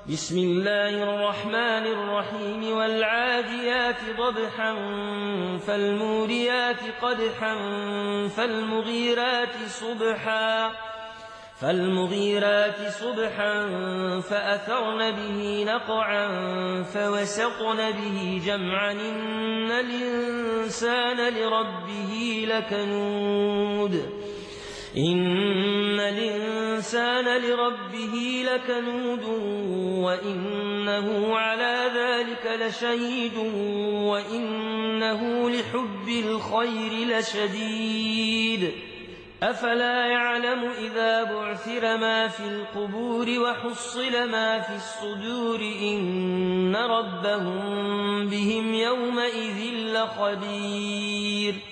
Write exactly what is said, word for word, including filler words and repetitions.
بسم الله الرحمن الرحيم والعاديات ضبحا فالموريات قدحا فالمغيرات صبحا فالمغيرات صبحا فأثرن به نقعا فوسطن به جمعا إن الإنسان لربه لكنود إن الإنسان لربه لكنود وإنه على ذلك لشهيد وإنه لحب الخير لشديد أفلا يعلم إذا بعثر ما في القبور وحصل ما في الصدور إن ربهم بهم يومئذ لخبير